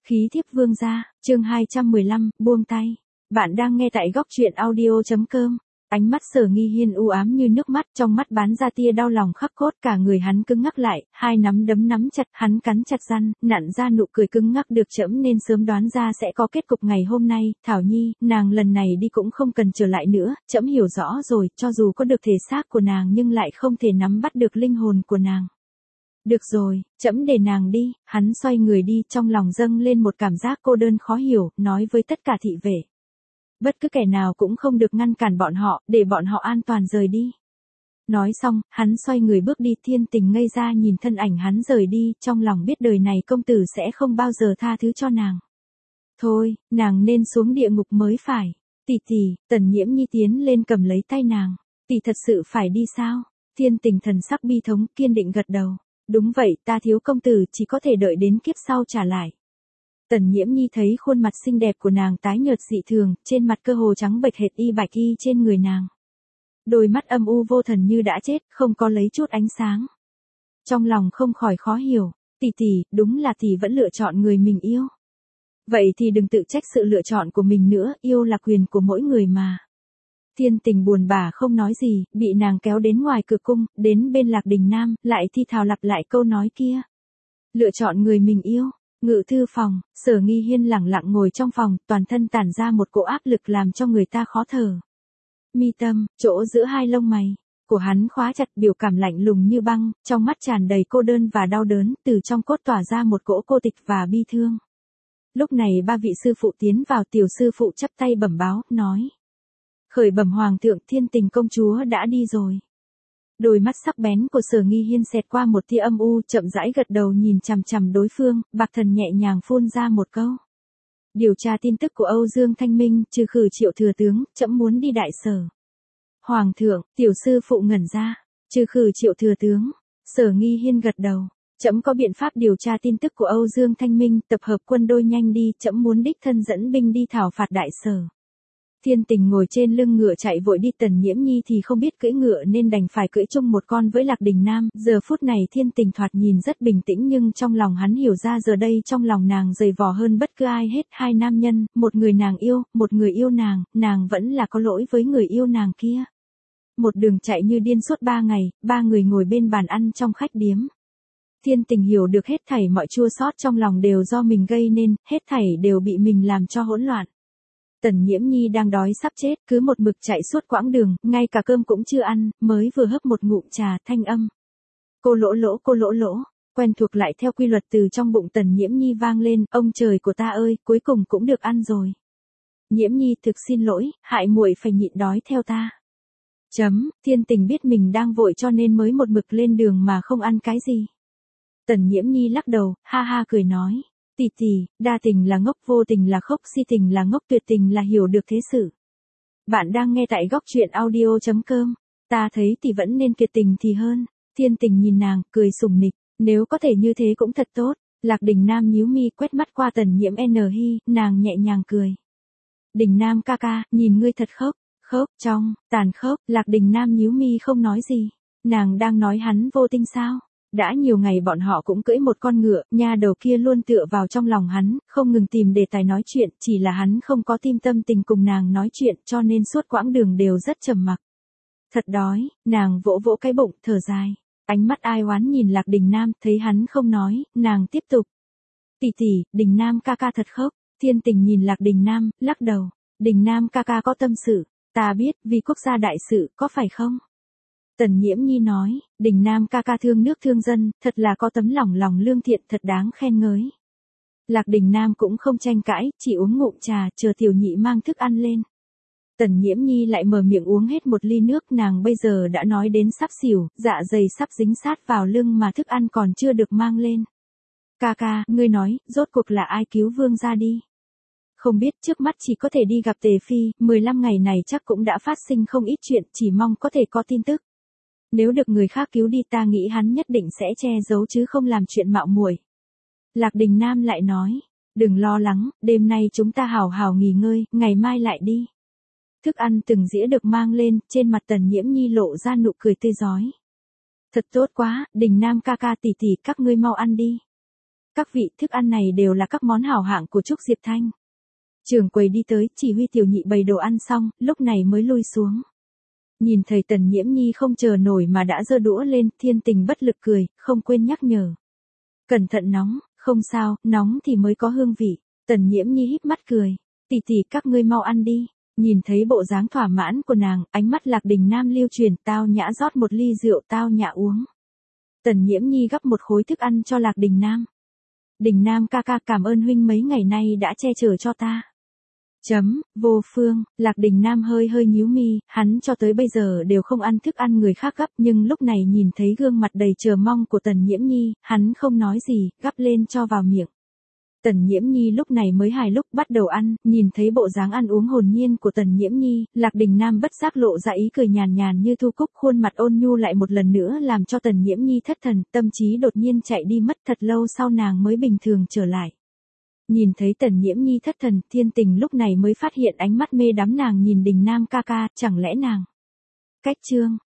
Khí thiếp vương gia, chương 215, buông tay. Bạn đang nghe tại góc truyện audio.com. Ánh mắt Sở Nghi Hiên u ám như nước mắt, trong mắt bắn ra tia đau lòng khắc cốt, cả người hắn cứng ngắc lại, hai nắm đấm nắm chặt, hắn cắn chặt răng, nặn ra nụ cười cứng ngắc được trẫm nên sớm đoán ra sẽ có kết cục ngày hôm nay. Thảo Nhi, nàng lần này đi cũng không cần trở lại nữa, trẫm hiểu rõ rồi, cho dù có được thể xác của nàng nhưng lại không thể nắm bắt được linh hồn của nàng. Được rồi, trẫm để nàng đi. Hắn xoay người đi, trong lòng dâng lên một cảm giác cô đơn khó hiểu, nói với tất cả thị vệ. Bất cứ kẻ nào cũng không được ngăn cản bọn họ, để bọn họ an toàn rời đi. Nói xong, hắn xoay người bước đi. Thiên Tình ngây ra nhìn thân ảnh hắn rời đi, trong lòng biết đời này công tử sẽ không bao giờ tha thứ cho nàng. Thôi, nàng nên xuống địa ngục mới phải. Tỷ tỷ. Tần Nhiễm Nhi tiến lên cầm lấy tay nàng. Tỷ thật sự phải đi sao? Thiên Tình thần sắc bi thống, kiên định gật đầu. Đúng vậy, ta thiếu công tử chỉ có thể đợi đến kiếp sau trả lại. Tần Nhiễm Nhi thấy khuôn mặt xinh đẹp của nàng tái nhợt dị thường, trên mặt cơ hồ trắng bệch hệt y bạch y trên người nàng. Đôi mắt âm u vô thần như đã chết, không có lấy chút ánh sáng. Trong lòng không khỏi khó hiểu, tỷ tỷ, đúng là tỷ vẫn lựa chọn người mình yêu. Vậy thì đừng tự trách sự lựa chọn của mình nữa, yêu là quyền của mỗi người mà. Thiên Tình buồn bã không nói gì, bị nàng kéo đến ngoài cửa cung, đến bên Lạc Đình Nam, lại thi thào lặp lại câu nói kia. Lựa chọn người mình yêu. Ngự thư phòng, Sở Nghi Hiên lẳng lặng ngồi trong phòng, toàn thân tản ra một cỗ áp lực làm cho người ta khó thở. Mi tâm, chỗ giữa hai lông mày của hắn khóa chặt, biểu cảm lạnh lùng như băng, trong mắt tràn đầy cô đơn và đau đớn, từ trong cốt tỏa ra một cỗ cô tịch và bi thương. Lúc này ba vị sư phụ tiến vào, tiểu sư phụ chắp tay bẩm báo, nói. Khởi bẩm hoàng thượng, Thiên Tình công chúa đã đi rồi. Đôi mắt sắc bén của Sở Nghi Hiên xẹt qua một tia âm u, chậm rãi gật đầu nhìn chằm chằm đối phương, Bạc Thần nhẹ nhàng phun ra một câu. Điều tra tin tức của Âu Dương Thanh Minh, trừ khử Triệu thừa tướng, trẫm muốn đi đại sở. Hoàng thượng, tiểu sư phụ ngẩn ra, trừ khử Triệu thừa tướng. Sở Nghi Hiên gật đầu. Trẫm có biện pháp điều tra tin tức của Âu Dương Thanh Minh, tập hợp quân đôi nhanh đi, trẫm muốn đích thân dẫn binh đi thảo phạt đại sở. Thiên Tình ngồi trên lưng ngựa chạy vội đi, Tần Nhiễm Nhi thì không biết cưỡi ngựa nên đành phải cưỡi chung một con với Lạc Đình Nam. Giờ phút này Thiên Tình thoạt nhìn rất bình tĩnh nhưng trong lòng hắn hiểu ra giờ đây trong lòng nàng dày vò hơn bất cứ ai hết. Hai nam nhân, một người nàng yêu, một người yêu nàng vẫn là có lỗi với người yêu nàng kia. Một đường chạy như điên suốt 3 ngày, ba người ngồi bên bàn ăn trong khách điếm. Thiên Tình hiểu được hết thảy mọi chua xót trong lòng đều do mình gây nên, hết thảy đều bị mình làm cho hỗn loạn. Tần Nhiễm Nhi đang đói sắp chết, cứ một mực chạy suốt quãng đường, ngay cả cơm cũng chưa ăn, mới vừa hấp một ngụm trà, thanh âm. Cô lỗ lỗ, quen thuộc lại theo quy luật từ trong bụng Tần Nhiễm Nhi vang lên, ông trời của ta ơi, cuối cùng cũng được ăn rồi. Nhiễm Nhi thực xin lỗi, hại muội phải nhịn đói theo ta. Thiên Tình biết mình đang vội cho nên mới một mực lên đường mà không ăn cái gì. Tần Nhiễm Nhi lắc đầu, ha ha cười nói. Tỷ tỷ, đa tình là ngốc, vô tình là khóc, si tình là ngốc, tuyệt tình là hiểu được thế sự. Bạn đang nghe tại góc truyện audio.com. Ta thấy tỷ vẫn nên kiệt tình thì hơn. Thiên Tình nhìn nàng, cười sủng nịch. Nếu có thể như thế cũng thật tốt. Lạc Đình Nam nhíu mi quét mắt qua Tần Nhiễm Hi, nàng nhẹ nhàng cười. Đình Nam ca ca, nhìn ngươi thật khốc, trong, tàn khốc. Lạc Đình Nam nhíu mi không nói gì. Nàng đang nói hắn vô tình sao? Đã nhiều ngày bọn họ cũng cưỡi một con ngựa, nha đầu kia luôn tựa vào trong lòng hắn, không ngừng tìm đề tài nói chuyện, chỉ là hắn không có tim tâm tình cùng nàng nói chuyện cho nên suốt quãng đường đều rất trầm mặc. Thật đói, nàng vỗ vỗ cái bụng, thở dài. Ánh mắt ai oán nhìn Lạc Đình Nam, thấy hắn không nói, nàng tiếp tục. Tỷ tỷ, Đình Nam ca ca thật khóc. Thiên Tình nhìn Lạc Đình Nam, lắc đầu. Đình Nam ca ca có tâm sự, ta biết, vì quốc gia đại sự, có phải không? Tần Nhiễm Nhi nói, Đình Nam ca ca thương nước thương dân, thật là có tấm lòng lương thiện, thật đáng khen ngợi. Lạc Đình Nam cũng không tranh cãi, chỉ uống ngụm trà, chờ tiểu nhị mang thức ăn lên. Tần Nhiễm Nhi lại mở miệng uống hết một ly nước, nàng bây giờ đã nói đến sắp xỉu, dạ dày sắp dính sát vào lưng mà thức ăn còn chưa được mang lên. Ca ca, ngươi nói, rốt cuộc là ai cứu vương gia đi? Không biết, trước mắt chỉ có thể đi gặp Tề Phi, 15 ngày này chắc cũng đã phát sinh không ít chuyện, chỉ mong có thể có tin tức. Nếu được người khác cứu đi ta nghĩ hắn nhất định sẽ che giấu chứ không làm chuyện mạo muội. Lạc Đình Nam lại nói, đừng lo lắng, đêm nay chúng ta hào hào nghỉ ngơi, ngày mai lại đi. Thức ăn từng dĩa được mang lên, trên mặt Tần Nhiễm Nhi lộ ra nụ cười tươi rói. Thật tốt quá, Đình Nam ca ca tỷ tỷ, các ngươi mau ăn đi. Các vị, thức ăn này đều là các món hảo hạng của Trúc Diệp Thanh. Trưởng quầy đi tới, chỉ huy tiểu nhị bày đồ ăn xong, lúc này mới lui xuống. Nhìn thấy Tần Nhiễm Nhi không chờ nổi mà đã giơ đũa lên, Thiên Tình bất lực cười, không quên nhắc nhở. Cẩn thận nóng, không sao, nóng thì mới có hương vị. Tần Nhiễm Nhi híp mắt cười. Tỷ tỷ các ngươi mau ăn đi. Nhìn thấy bộ dáng thỏa mãn của nàng, ánh mắt Lạc Đình Nam lưu truyền, Tao Nhã rót một ly rượu Tao Nhã uống. Tần Nhiễm Nhi gắp một khối thức ăn cho Lạc Đình Nam. Đình Nam ca ca, cảm ơn huynh mấy ngày nay đã che chở cho ta. Vô phương, Lạc Đình Nam hơi hơi nhíu mi, hắn cho tới bây giờ đều không ăn thức ăn người khác gắp, nhưng lúc này nhìn thấy gương mặt đầy chờ mong của Tần Nhiễm Nhi, hắn không nói gì, gắp lên cho vào miệng. Tần Nhiễm Nhi lúc này mới hài lúc bắt đầu ăn, nhìn thấy bộ dáng ăn uống hồn nhiên của Tần Nhiễm Nhi, Lạc Đình Nam bất giác lộ ra ý cười nhàn nhàn như thu cúc, khuôn mặt ôn nhu lại một lần nữa làm cho Tần Nhiễm Nhi thất thần, tâm trí đột nhiên chạy đi mất, thật lâu sau nàng mới bình thường trở lại. Nhìn thấy Tần Nhiễm Nhi thất thần, Thiên Tình lúc này mới phát hiện ánh mắt mê đắm nàng nhìn Đình Nam ca ca, chẳng lẽ nàng cách chương